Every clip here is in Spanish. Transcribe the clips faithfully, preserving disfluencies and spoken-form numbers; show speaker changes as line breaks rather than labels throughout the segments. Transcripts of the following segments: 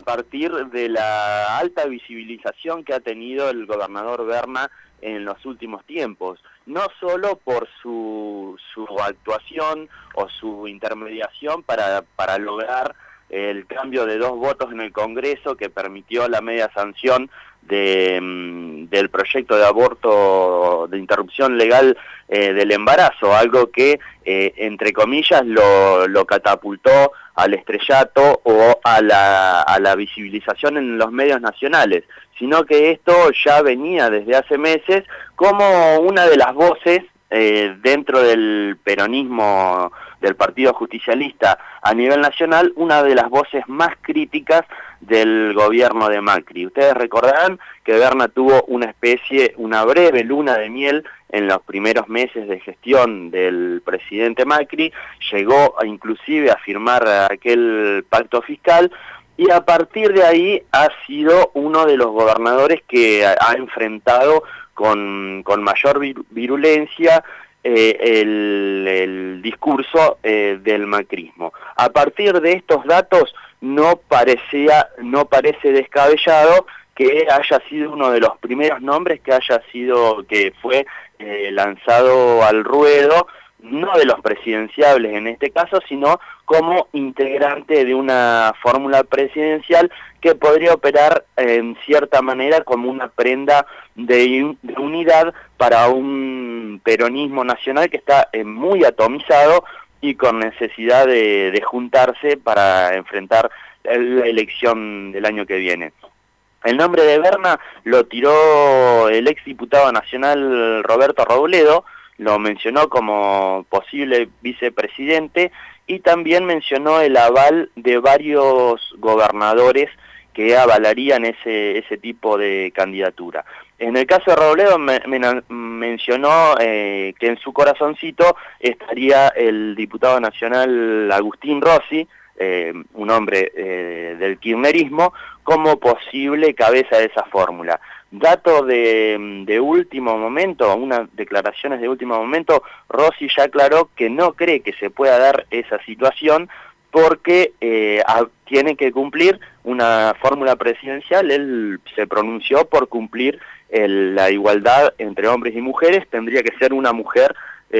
partir de la alta visibilización que ha tenido el gobernador Berna en los últimos tiempos, no solo por su, su actuación o su intermediación para, para lograr el cambio de dos votos en el Congreso que permitió la media sanción de, del proyecto de aborto, de interrupción legal eh, del embarazo, algo que, eh, entre comillas, lo, lo catapultó al estrellato o a la, a la visibilización en los medios nacionales, sino que esto ya venía desde hace meses como una de las voces eh, dentro del peronismo del Partido Justicialista a nivel nacional, una de las voces más críticas del gobierno de Macri. Ustedes recordarán que Berna tuvo una especie, una breve luna de miel en los primeros meses de gestión del presidente Macri, llegó a, inclusive a firmar aquel pacto fiscal, y a partir de ahí ha sido uno de los gobernadores que ha enfrentado con, con mayor virulencia eh, el, el discurso eh, del macrismo. A partir de estos datos no parecía, no parece descabellado que haya sido uno de los primeros nombres que haya sido, que fue eh, lanzado al ruedo, no de los presidenciables en este caso, sino como integrante de una fórmula presidencial que podría operar en cierta manera como una prenda de, de unidad para un peronismo nacional que está eh, muy atomizado y con necesidad de, de juntarse para enfrentar la elección del año que viene. El nombre de Berna lo tiró el exdiputado nacional Roberto Robledo, lo mencionó como posible vicepresidente y también mencionó el aval de varios gobernadores que avalarían ese, ese tipo de candidatura. En el caso de Robledo me, me, mencionó eh, que en su corazoncito estaría el diputado nacional Agustín Rossi, eh, un hombre eh, del kirchnerismo, como posible cabeza de esa fórmula. Dato de, de último momento, unas declaraciones de último momento, Rossi ya aclaró que no cree que se pueda dar esa situación porque eh, a, tiene que cumplir una fórmula presidencial. Él se pronunció por cumplir el, la igualdad entre hombres y mujeres, tendría que ser una mujer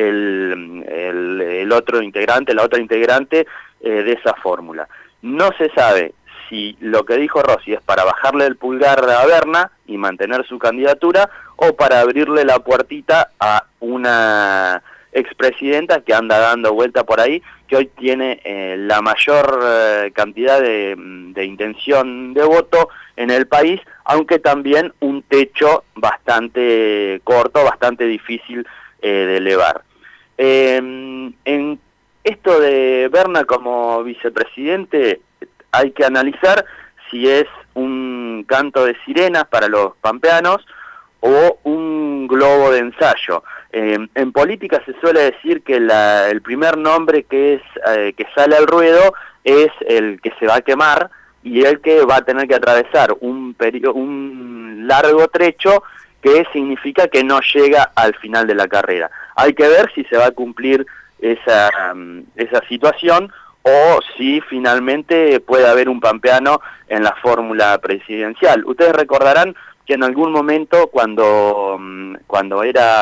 el, el, el otro integrante, la otra integrante eh, de esa fórmula. No se sabe si lo que dijo Rossi es para bajarle el pulgar a Berna y mantener su candidatura, o para abrirle la puertita a una expresidenta que anda dando vuelta por ahí, que hoy tiene eh, la mayor eh, cantidad de, de intención de voto en el país, aunque también un techo bastante corto, bastante difícil eh, de elevar. Eh, en esto de Berna como vicepresidente, hay que analizar si es un canto de sirenas para los pampeanos o un globo de ensayo. Eh, en política se suele decir que la, el primer nombre que, es, eh, que sale al ruedo es el que se va a quemar y el que va a tener que atravesar un, un largo trecho que significa que no llega al final de la carrera. Hay que ver si se va a cumplir esa, esa situación o si finalmente puede haber un pampeano en la fórmula presidencial. Ustedes recordarán que en algún momento cuando, cuando era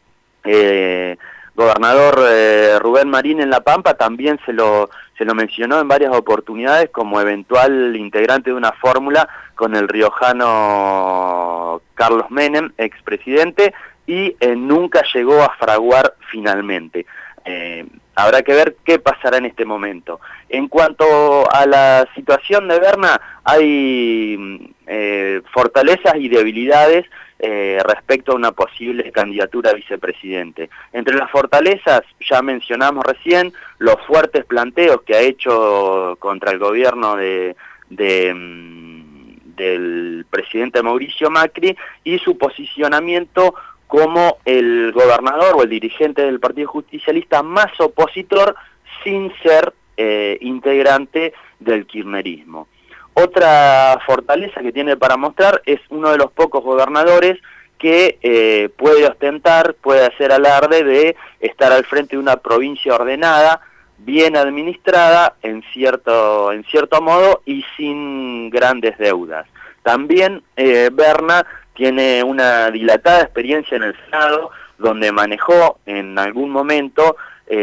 eh, gobernador eh, Rubén Marín en La Pampa, también se lo, se lo mencionó en varias oportunidades como eventual integrante de una fórmula con el riojano Carlos Menem, expresidente, y eh, nunca llegó a fraguar finalmente. Eh, habrá que ver qué pasará en este momento. En cuanto a la situación de Berna, hay eh, fortalezas y debilidades eh, respecto a una posible candidatura a vicepresidente. Entre las fortalezas, ya mencionamos recién, los fuertes planteos que ha hecho contra el gobierno de, de, del presidente Mauricio Macri y su posicionamiento como el gobernador o el dirigente del Partido Justicialista más opositor sin ser eh, integrante del kirchnerismo. Otra fortaleza que tiene para mostrar es uno de los pocos gobernadores que eh, puede ostentar, puede hacer alarde de estar al frente de una provincia ordenada, bien administrada en cierto, en cierto modo y sin grandes deudas. También eh, Berna tiene una dilatada experiencia en el Senado, donde manejó en algún momento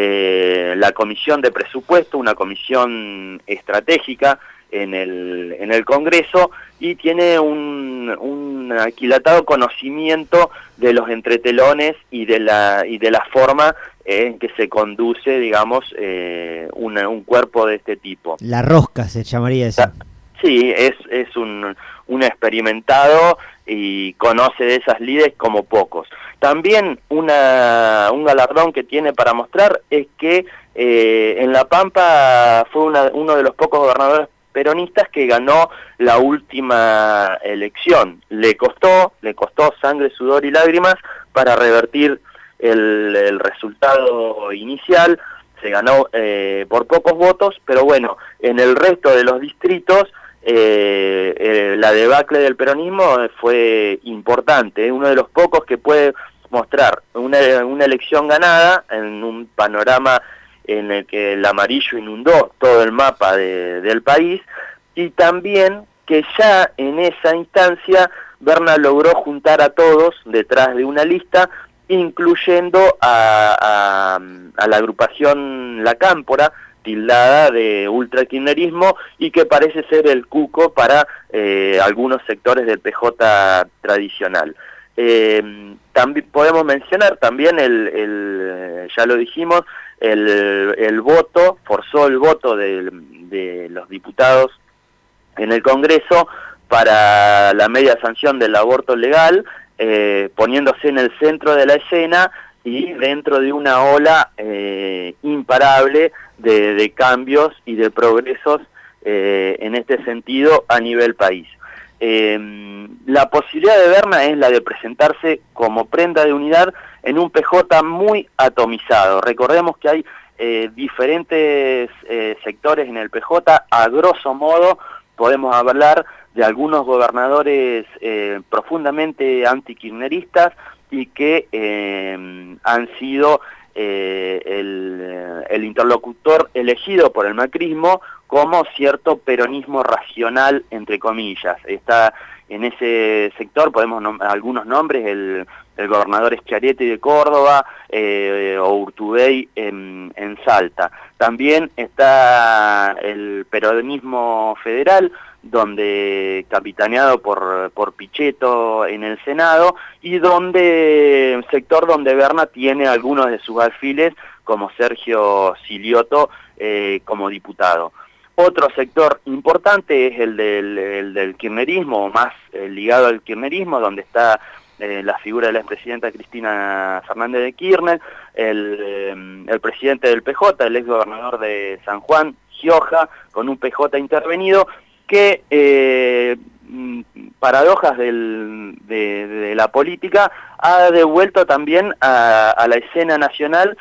eh, la comisión de presupuesto, una comisión estratégica en el, en el Congreso, y tiene un, un aquilatado conocimiento de los entretelones y de la, y de la forma en que se conduce, digamos, eh, una, un cuerpo de este tipo.
La rosca se llamaría eso.
Sí, es, es un, un experimentado y conoce de esas lides como pocos. También una, un galardón que tiene para mostrar es que eh, en La Pampa fue una, uno de los pocos gobernadores peronistas que ganó la última elección. Le costó, le costó sangre, sudor y lágrimas para revertir el, el resultado inicial. Se ganó eh, por pocos votos, pero bueno, en el resto de los distritos eh, eh, la debacle del peronismo fue importante. Es uno de los pocos que puede mostrar una, una elección ganada en un panorama en el que el amarillo inundó todo el mapa de, del país, y también que ya en esa instancia Berna logró juntar a todos detrás de una lista, incluyendo a, a, a la agrupación La Cámpora, tildada de ultrakirchnerismo, y que parece ser el cuco para eh, algunos sectores del P J tradicional. Eh, también podemos mencionar también el, el ya lo dijimos, el, el voto, forzó el voto de, de los diputados en el Congreso para la media sanción del aborto legal, eh, poniéndose en el centro de la escena y dentro de una ola eh, imparable de, de cambios y de progresos eh, en este sentido a nivel país. Eh, la posibilidad de Berna es la de presentarse como prenda de unidad en un P J muy atomizado. Recordemos que hay eh, diferentes eh, sectores en el P J. A grosso modo podemos hablar de algunos gobernadores eh, profundamente antikirchneristas y que eh, han sido eh, el, el interlocutor elegido por el macrismo como cierto peronismo racional, entre comillas. Está en ese sector, podemos nom- algunos nombres, el, el gobernador Schiaretti de Córdoba eh, o Urtubey en, en Salta. También está el peronismo federal, donde capitaneado por, por Pichetto en el Senado, y donde un sector donde Berna tiene algunos de sus alfiles, como Sergio Silioto, eh, como diputado. Otro sector importante es el del, el del kirchnerismo, más eh, ligado al kirchnerismo, donde está eh, la figura de la expresidenta Cristina Fernández de Kirchner, el, eh, el presidente del P J, el ex gobernador de San Juan, Gioja, con un P J intervenido, que eh, paradojas del, de, de la política ha devuelto también a, a la escena nacional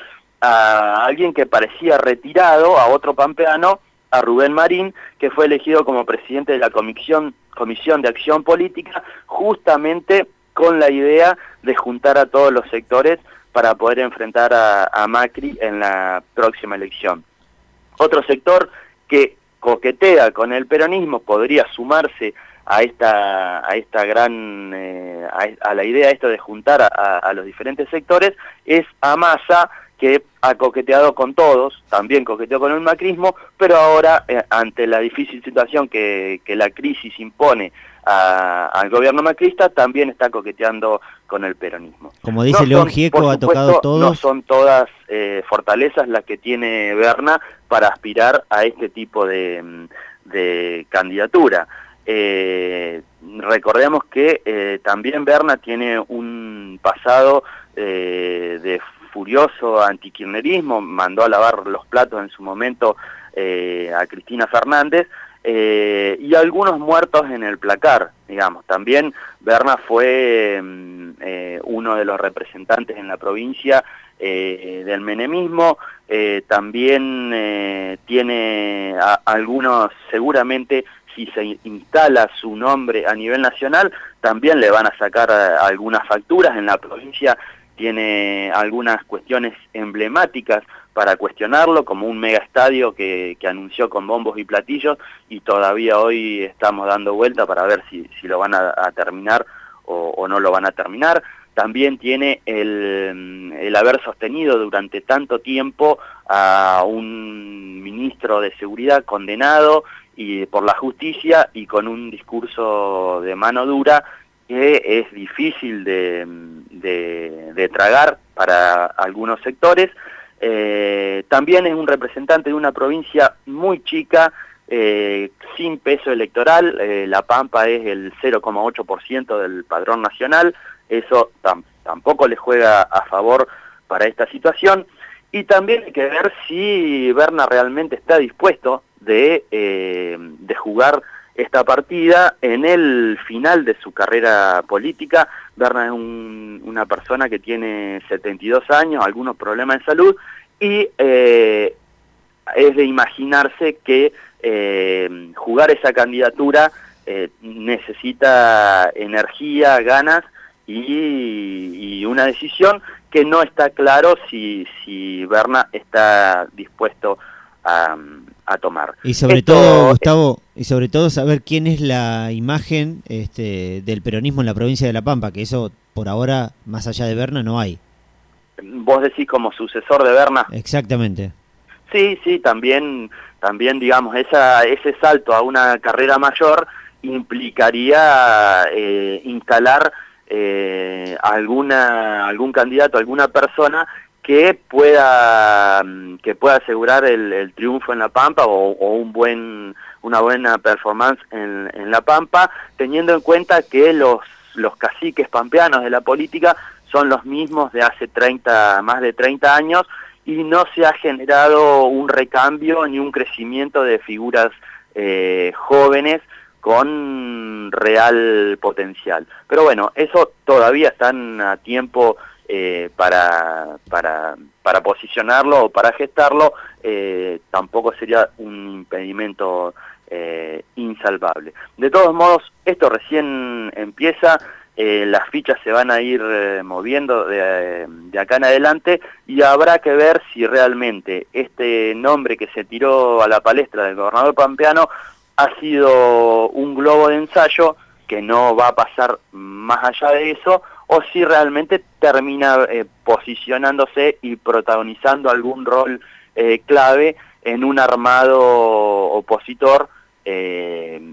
a alguien que parecía retirado, a otro pampeano, a Rubén Marín, que fue elegido como presidente de la Comisión, Comisión de Acción Política, justamente con la idea de juntar a todos los sectores para poder enfrentar a, a Macri en la próxima elección. Otro sector que coquetea con el peronismo, podría sumarse a esta a esta gran eh, a, a la idea esto de juntar a, a, a los diferentes sectores, es a Massa, que ha coqueteado con todos, también coqueteó con el macrismo, pero ahora eh, ante la difícil situación que, que la crisis impone a, al gobierno macrista, también está coqueteando con el peronismo.
Como dice
no
León
son,
Gieco, ha
supuesto,
tocado todos.
No son todas eh, fortalezas las que tiene Berna para aspirar a este tipo de, de candidatura. Eh, recordemos que eh, también Berna tiene un pasado eh, de furioso antikirchnerismo, mandó a lavar los platos en su momento eh, a Cristina Fernández, eh, y algunos muertos en el placar, digamos. También Berna fue eh, uno de los representantes en la provincia eh, del menemismo, eh, también eh, tiene a, algunos, seguramente, si se instala su nombre a nivel nacional, también le van a sacar a, a algunas facturas. En la provincia tiene algunas cuestiones emblemáticas, para cuestionarlo, como un mega estadio que, que anunció con bombos y platillos, y todavía hoy estamos dando vuelta para ver si, si lo van a, a terminar o, o no lo van a terminar. También tiene el, el haber sostenido durante tanto tiempo a un ministro de Seguridad condenado y por la justicia y con un discurso de mano dura que es difícil de, de, de tragar para algunos sectores. Eh, también es un representante de una provincia muy chica, eh, sin peso electoral. eh, La Pampa es el cero coma ocho por ciento del padrón nacional, eso tam tampoco le juega a favor para esta situación, y también hay que ver si Berna realmente está dispuesto de, eh, de jugar esta partida en el final de su carrera política. Berna es un, una persona que tiene setenta y dos años, algunos problemas de salud, y eh, es de imaginarse que eh, jugar esa candidatura eh, necesita energía, ganas y, y una decisión que no está claro si, si Berna está dispuesto a, a tomar.
Y sobre
Esto,
todo, Gustavo, y sobre todo saber quién es la imagen este, del peronismo en la provincia de La Pampa, que eso por ahora, más allá de Berna, no hay.
¿Vos decís como sucesor de Berna?
Exactamente.
Sí, sí, también, también digamos, esa, ese salto a una carrera mayor implicaría eh, instalar eh, alguna, algún candidato, alguna persona que pueda, que pueda asegurar el, el triunfo en La Pampa o, o un buen, una buena performance en, en La Pampa, teniendo en cuenta que los, los caciques pampeanos de la política son los mismos de hace treinta, más de treinta años, y no se ha generado un recambio ni un crecimiento de figuras eh, jóvenes con real potencial. Pero bueno, eso todavía están a tiempo eh, para, para, para posicionarlo o para gestarlo, eh, tampoco sería un impedimento eh, insalvable. De todos modos, esto recién empieza. Eh, las fichas se van a ir eh, moviendo de, de acá en adelante, y habrá que ver si realmente este nombre que se tiró a la palestra del gobernador pampeano ha sido un globo de ensayo que no va a pasar más allá de eso, o si realmente termina eh, posicionándose y protagonizando algún rol eh, clave en un armado opositor eh,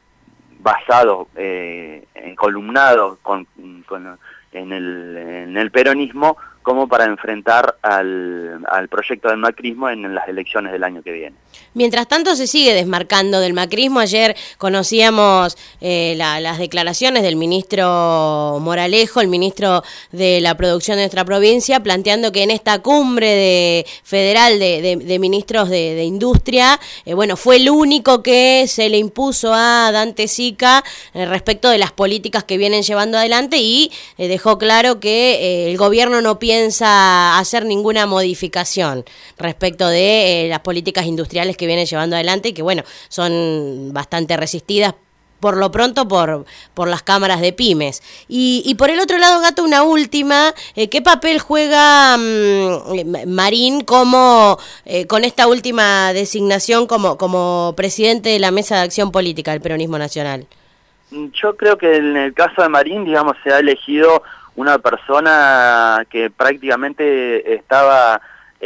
basado, eh, encolumnado con, con, en, el, en el peronismo, como para enfrentar al, al proyecto del macrismo en las elecciones del año que viene.
Mientras tanto se sigue desmarcando del macrismo. Ayer conocíamos eh, la, las declaraciones del ministro Moralejo, el ministro de la producción de nuestra provincia, planteando que en esta cumbre de, federal de, de, de ministros de, de industria, eh, bueno, fue el único que se le impuso a Dante Sica eh, respecto de las políticas que vienen llevando adelante, y eh, dejó claro que eh, el gobierno no piensa hacer ninguna modificación respecto de eh, las políticas industriales que vienen llevando adelante, y que bueno, son bastante resistidas por lo pronto por, por las cámaras de pymes. Y, y por el otro lado, Gato, una última, eh, ¿qué papel juega mmm, Marín como eh, con esta última designación como, como presidente de la Mesa de Acción Política del Peronismo Nacional?
Yo creo que en el caso de Marín, digamos, se ha elegido una persona que prácticamente estaba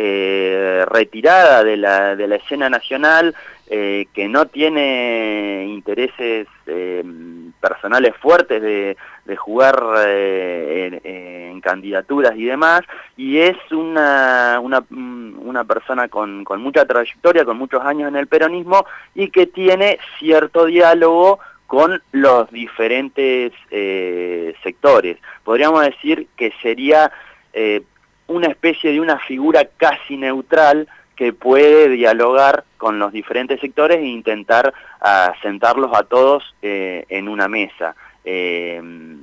eh, retirada de la, de la escena nacional, eh, que no tiene intereses eh, personales fuertes de, de jugar eh, en, en candidaturas y demás, y es una, una, una persona con, con mucha trayectoria, con muchos años en el peronismo, y que tiene cierto diálogo con los diferentes eh, sectores. Podríamos decir que sería eh, una especie de una figura casi neutral que puede dialogar con los diferentes sectores e intentar uh, sentarlos a todos eh, en una mesa. Eh,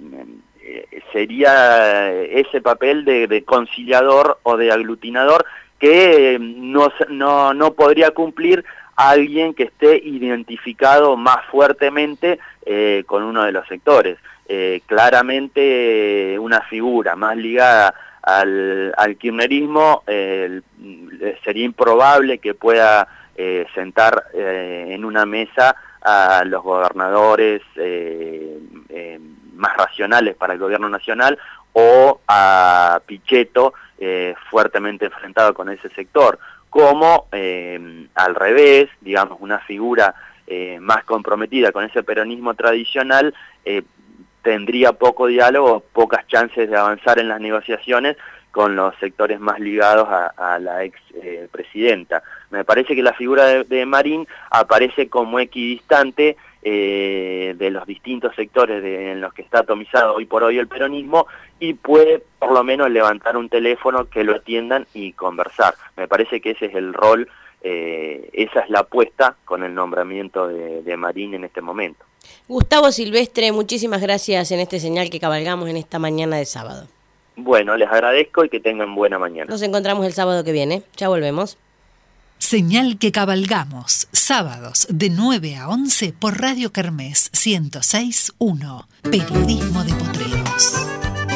eh, sería ese papel de, de conciliador o de aglutinador que no, no, no podría cumplir alguien que esté identificado más fuertemente eh, con uno de los sectores. Eh, claramente una figura más ligada al, al kirchnerismo eh, sería improbable que pueda eh, sentar eh, en una mesa a los gobernadores eh, eh, más racionales para el gobierno nacional o a Pichetto eh, fuertemente enfrentado con ese sector, como eh, al revés, digamos, una figura eh, más comprometida con ese peronismo tradicional eh, tendría poco diálogo, pocas chances de avanzar en las negociaciones con los sectores más ligados a, a la ex eh, presidenta. Me parece que la figura de, de Marín aparece como equidistante eh, de los distintos sectores de, en los que está atomizado hoy por hoy el peronismo, y puede por lo menos levantar un teléfono, que lo atiendan y conversar. Me parece que ese es el rol, eh, esa es la apuesta con el nombramiento de, de Marín en este momento.
Gustavo Silvestre, muchísimas gracias en este señal que cabalgamos en esta mañana de sábado.
Bueno, les agradezco y que tengan buena mañana.
Nos encontramos el sábado que viene. Ya volvemos.
Señal que cabalgamos, sábados de nueve a once por Radio Kermés ciento seis punto uno. Periodismo de Potreros.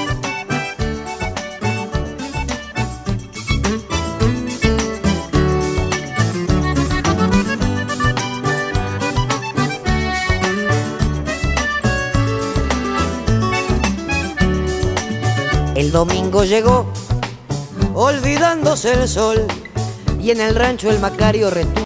El domingo llegó, olvidándose el sol, y en el rancho el Macario retuvo